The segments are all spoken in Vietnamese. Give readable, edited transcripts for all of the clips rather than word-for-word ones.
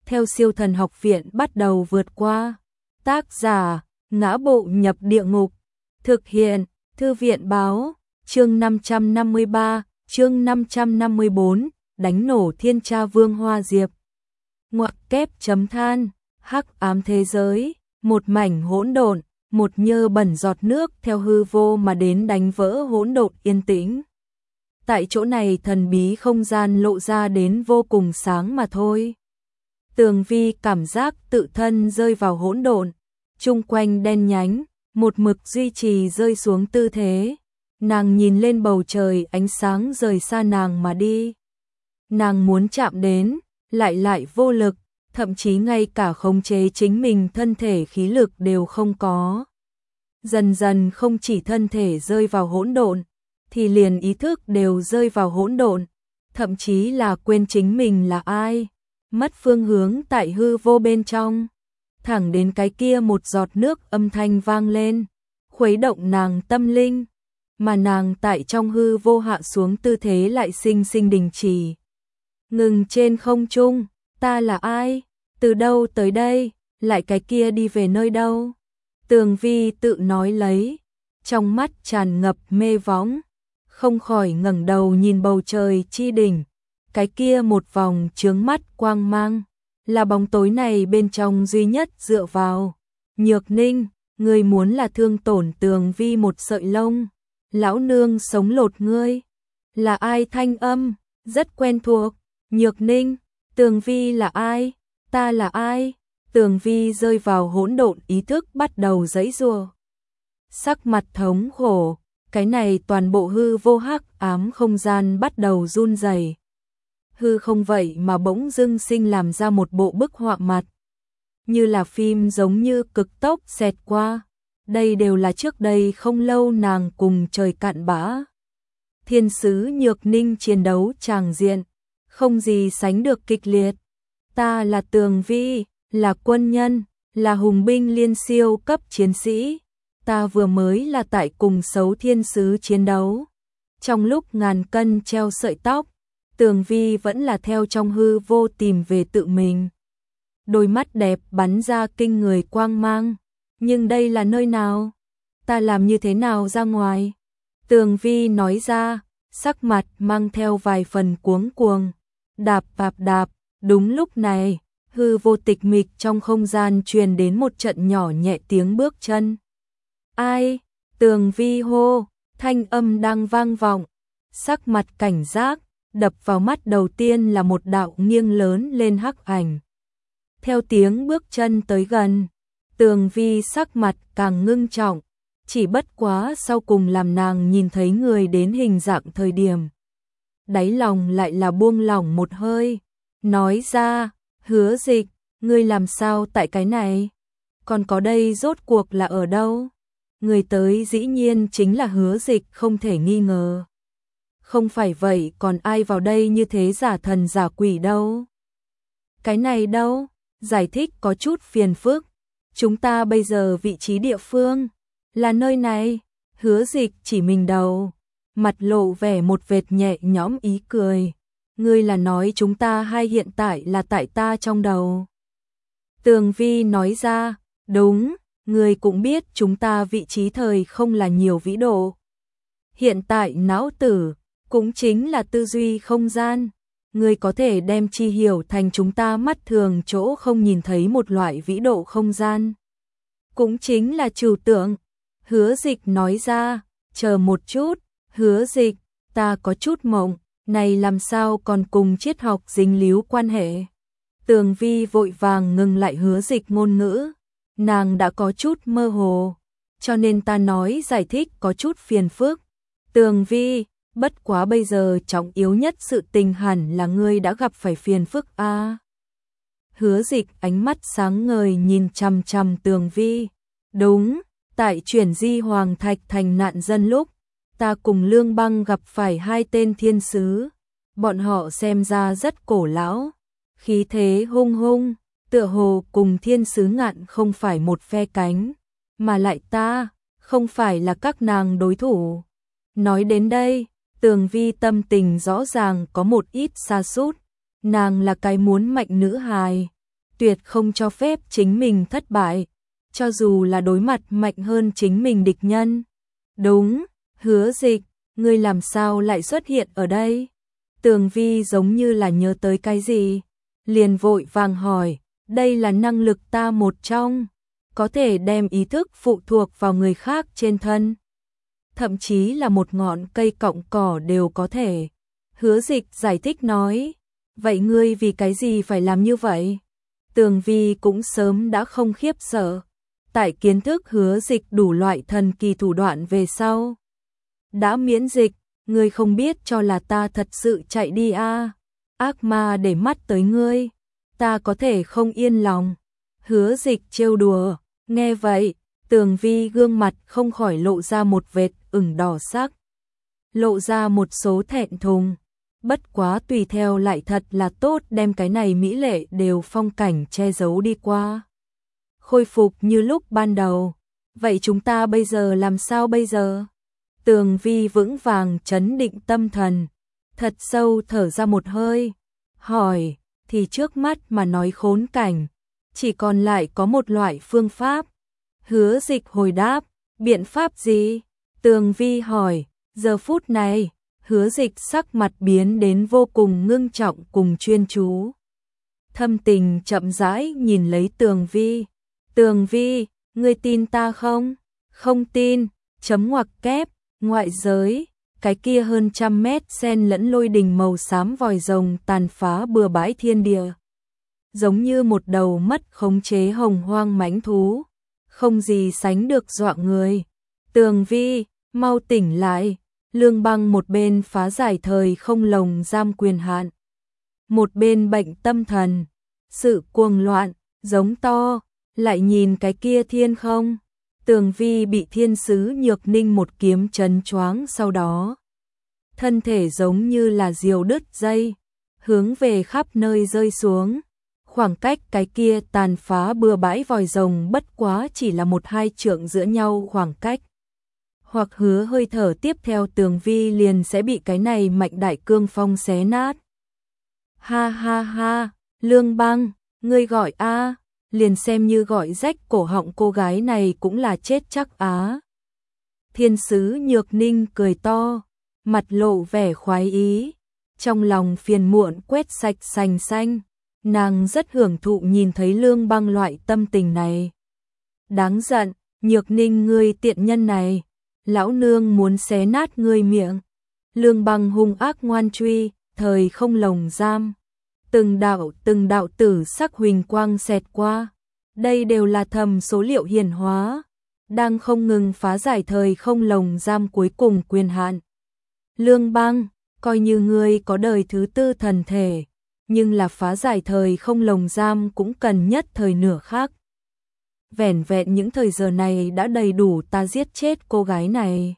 theo Siêu Thần Học Viện bắt đầu vượt qua. Tác giả: Ngã Bộ Nhập Địa Ngục. Thực hiện: Thư viện báo. Chương 553, chương 554, đánh nổ Thiên Tra Vương Hoa Diệp. Ngoặc kép chấm than, hắc ám thế giới, một mảnh hỗn độn, một nhơ bẩn giọt nước theo hư vô mà đến đánh vỡ hỗn độn yên tĩnh. Tại chỗ này thần bí không gian lộ ra đến vô cùng sáng mà thôi. Tường Vi cảm giác tự thân rơi vào hỗn độn, chung quanh đen nhánh, một mực duy trì rơi xuống tư thế. Nàng nhìn lên bầu trời, ánh sáng rời xa nàng mà đi. Nàng muốn chạm đến, lại vô lực, thậm chí ngay cả khống chế chính mình thân thể khí lực đều không có. Dần dần không chỉ thân thể rơi vào hỗn độn, thì liền ý thức đều rơi vào hỗn độn, thậm chí là quên chính mình là ai, mất phương hướng tại hư vô bên trong. Thẳng đến cái kia một giọt nước âm thanh vang lên, khuấy động nàng tâm linh, mà nàng tại trong hư vô hạ xuống tư thế lại sinh sinh đình chỉ. Ngừng trên không trung, ta là ai? Từ đâu tới đây? Lại cái kia đi về nơi đâu? Tường Vi tự nói lấy, trong mắt tràn ngập mê võng, không khỏi ngẩng đầu nhìn bầu trời chi đỉnh, cái kia một vòng chướng mắt quang mang, là bóng tối này bên trong duy nhất dựa vào. Nhược Ninh, ngươi muốn là thương tổn Tường Vi một sợi lông, lão nương sống lột ngươi. Là ai thanh âm? Rất quen thuộc. Nhược Ninh, Tường Vi là ai? Ta là ai? Tường Vi rơi vào hỗn độn, ý thức bắt đầu giãy giụa. Sắc mặt thống khổ, cái này toàn bộ hư vô hắc ám không gian bắt đầu run rẩy. Hư không vậy mà bỗng dưng sinh làm ra một bộ bức họa mặt, như là phim giống như cực tốc xẹt qua. Đây đều là trước đây không lâu nàng cùng trời cạn bã thiên sứ Nhược Ninh chiến đấu tràng diện, không gì sánh được kịch liệt. Ta là Tường Vi, là quân nhân, là hùng binh liên siêu cấp chiến sĩ. Ta vừa mới là tại cùng xấu thiên sứ chiến đấu. Trong lúc ngàn cân treo sợi tóc, Tường Vi vẫn là theo trong hư vô tìm về tự mình. Đôi mắt đẹp bắn ra kinh người quang mang. Nhưng đây là nơi nào? Ta làm như thế nào ra ngoài? Tường Vi nói ra, sắc mặt mang theo vài phần cuống cuồng. Đạp đạp, đúng lúc này, hư vô tịch mịch trong không gian truyền đến một trận nhỏ nhẹ tiếng bước chân. Ai? Tường Vi hô, thanh âm đang vang vọng. Sắc mặt cảnh giác, đập vào mắt đầu tiên là một đạo nghiêng lớn lên hắc ảnh. Theo tiếng bước chân tới gần, Tường Vi sắc mặt càng ngưng trọng, chỉ bất quá sau cùng làm nàng nhìn thấy người đến hình dạng thời điểm. Đáy lòng lại là buông lỏng một hơi, nói ra, Hứa Dịch, ngươi làm sao tại cái này? Còn có đây rốt cuộc là ở đâu? Người tới dĩ nhiên chính là Hứa Dịch không thể nghi ngờ. Không phải vậy còn ai vào đây như thế giả thần giả quỷ đâu? Cái này đâu? Giải thích có chút phiền phức. Chúng ta bây giờ vị trí địa phương là nơi này. Hứa Dịch chỉ mình đầu, mặt lộ vẻ một vệt nhẹ nhõm ý cười. Ngươi là nói chúng ta hay hiện tại là tại ta trong đầu? Tường Vi nói ra, đúng, ngươi cũng biết chúng ta vị trí thời không là nhiều vĩ độ. Hiện tại não tử cũng chính là tư duy không gian. Ngươi có thể đem chi hiểu thành chúng ta mắt thường chỗ không nhìn thấy một loại vĩ độ không gian. Cũng chính là trừu tượng. Hứa Dịch nói ra, chờ một chút, Hứa Dịch, ta có chút mộng, này làm sao còn cùng triết học dính líu quan hệ. Tường Vi vội vàng ngừng lại Hứa Dịch ngôn ngữ, nàng đã có chút mơ hồ, cho nên ta nói giải thích có chút phiền phức. Tường Vi, bất quá bây giờ trọng yếu nhất sự tình hẳn là ngươi đã gặp phải phiền phức a. Hứa Dịch ánh mắt sáng ngời nhìn chằm chằm Tường Vi. Đúng, tại chuyển di Hoàng Thạch thành nạn dân lúc, ta cùng Lương Băng gặp phải hai tên thiên sứ. Bọn họ xem ra rất cổ lão, khí thế hung hung, tựa hồ cùng thiên sứ Ngạn không phải một phe cánh, mà lại ta không phải là các nàng đối thủ. Nói đến đây, Tường Vi tâm tình rõ ràng có một ít sa sút, nàng là cái muốn mạnh nữ hài, tuyệt không cho phép chính mình thất bại, cho dù là đối mặt mạnh hơn chính mình địch nhân. Đúng, Hứa Dịch, ngươi làm sao lại xuất hiện ở đây? Tường Vi giống như là nhớ tới cái gì, liền vội vàng hỏi, đây là năng lực ta một trong, có thể đem ý thức phụ thuộc vào người khác trên thân. Thậm chí là một ngọn cây cọng cỏ đều có thể. Hứa Dịch giải thích nói, vậy ngươi vì cái gì phải làm như vậy? Tường Vi cũng sớm đã không khiếp sợ, tại kiến thức Hứa Dịch đủ loại thần kỳ thủ đoạn về sau. Đã miễn dịch, ngươi không biết cho là ta thật sự chạy đi à? Ác ma để mắt tới ngươi, ta có thể không yên lòng. Hứa Dịch trêu đùa, nghe vậy, Tường Vi gương mặt không khỏi lộ ra một vệt ửng đỏ sắc, lộ ra một số thẹn thùng. Bất quá tùy theo lại thật là tốt đem cái này mỹ lệ đều phong cảnh che giấu đi qua. Khôi phục như lúc ban đầu. Vậy chúng ta bây giờ làm sao bây giờ? Tường Vi vững vàng trấn định tâm thần, thật sâu thở ra một hơi, hỏi, thì trước mắt mà nói khốn cảnh, chỉ còn lại có một loại phương pháp. Hứa Dịch hồi đáp, biện pháp gì? Tường Vi hỏi, giờ phút này, Hứa Dịch sắc mặt biến đến vô cùng ngưng trọng cùng chuyên chú. Thâm Tình chậm rãi nhìn lấy Tường Vi. Tường Vi, ngươi tin ta không? Không tin, chấm ngoặc kép, ngoại giới, cái kia hơn 100 mét xen lẫn lôi đình màu xám vòi rồng tàn phá bừa bãi thiên địa. Giống như một đầu mất khống chế hồng hoang mãnh thú, không gì sánh được dọa người. Tường Vi, mau tỉnh lại. Lương Băng một bên phá giải thời không lồng giam quyền hạn, một bên bệnh tâm thần, sự cuồng loạn, giống to, lại nhìn cái kia thiên không. Tường Vi bị thiên sứ Nhược Ninh một kiếm chấn choáng, sau đó thân thể giống như là diều đứt dây, hướng về khắp nơi rơi xuống. Khoảng cách cái kia tàn phá bừa bãi vòi rồng bất quá chỉ là 1-2 trượng giữa nhau khoảng cách. Hoặc hứa hơi thở tiếp theo Tường Vi liền sẽ bị cái này mạnh đại cương phong xé nát. Ha ha ha, Lương Băng, ngươi gọi a, liền xem như gọi rách cổ họng cô gái này cũng là chết chắc á. Thiên sứ Nhược Ninh cười to, mặt lộ vẻ khoái ý, trong lòng phiền muộn quét sạch sành xanh, nàng rất hưởng thụ nhìn thấy Lương Băng loại tâm tình này. Đáng giận, Nhược Ninh ngươi tiện nhân này, lão nương muốn xé nát ngươi miệng. Lương Băng hung ác ngoan truy, thời không lồng giam. Từng đạo tử sắc huỳnh quang xẹt qua. Đây đều là thầm số liệu hiển hóa, đang không ngừng phá giải thời không lồng giam cuối cùng quyền hạn. Lương Băng, coi như ngươi có đời thứ 4 thần thể, nhưng là phá giải thời không lồng giam cũng cần nhất thời nửa khắc. Vẻn vẹn những thời giờ này đã đầy đủ ta giết chết cô gái này.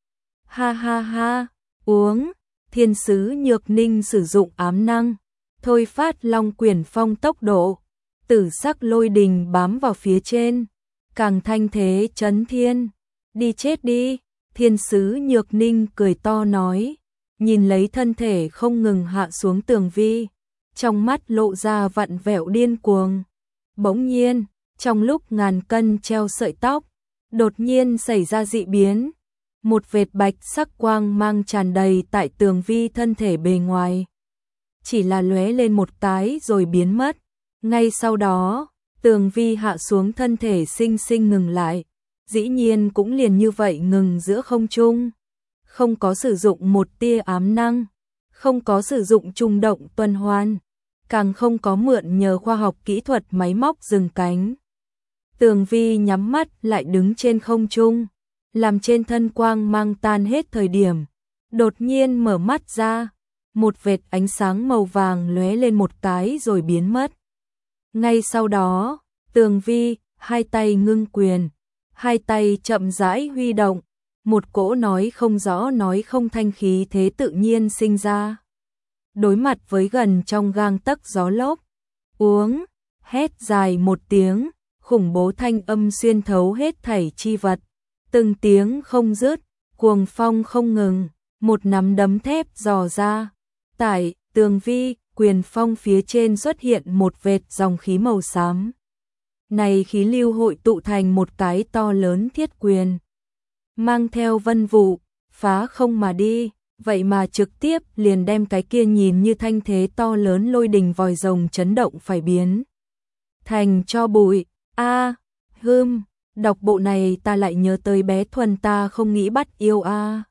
Ha ha ha, uống. Thiên sứ Nhược Ninh sử dụng ám năng, thôi phát long quyển phong tốc độ, tử sắc lôi đình bám vào phía trên, càng thanh thế chấn thiên. Đi chết đi. Thiên sứ Nhược Ninh cười to nói, nhìn lấy thân thể không ngừng hạ xuống Tường Vi, trong mắt lộ ra vặn vẹo điên cuồng. Bỗng nhiên, trong lúc ngàn cân treo sợi tóc, đột nhiên xảy ra dị biến. Một vệt bạch sắc quang mang tràn đầy tại Tường Vi thân thể bề ngoài. Chỉ là lóe lên một cái rồi biến mất. Ngay sau đó, Tường Vi hạ xuống thân thể sinh sinh ngừng lại. Dĩ nhiên cũng liền như vậy ngừng giữa không trung. Không có sử dụng một tia ám năng, không có sử dụng trùng động tuần hoàn, càng không có mượn nhờ khoa học kỹ thuật máy móc dừng cánh. Tường Vi nhắm mắt lại đứng trên không trung, làm trên thân quang mang tan hết thời điểm, đột nhiên mở mắt ra, một vệt ánh sáng màu vàng lóe lên một cái rồi biến mất. Ngay sau đó, Tường Vi hai tay ngưng quyền, hai tay chậm rãi huy động, một cỗ nói không rõ nói không thanh khí thế tự nhiên sinh ra. Đối mặt với gần trong gang tấc gió lốc, uống, hét dài một tiếng, khủng bố thanh âm xuyên thấu hết thảy chi vật, từng tiếng không dứt, cuồng phong không ngừng, một nắm đấm thép dò ra, tại Tường Vi quyền phong phía trên xuất hiện một vệt dòng khí màu xám. Này khí lưu hội tụ thành một cái to lớn thiết quyền, mang theo vân vụ, phá không mà đi, vậy mà trực tiếp liền đem cái kia nhìn như thanh thế to lớn lôi đình vòi rồng chấn động phải biến thành cho bụi. Đọc bộ này ta lại nhớ tới bé Thuần ta không nghĩ bắt yêu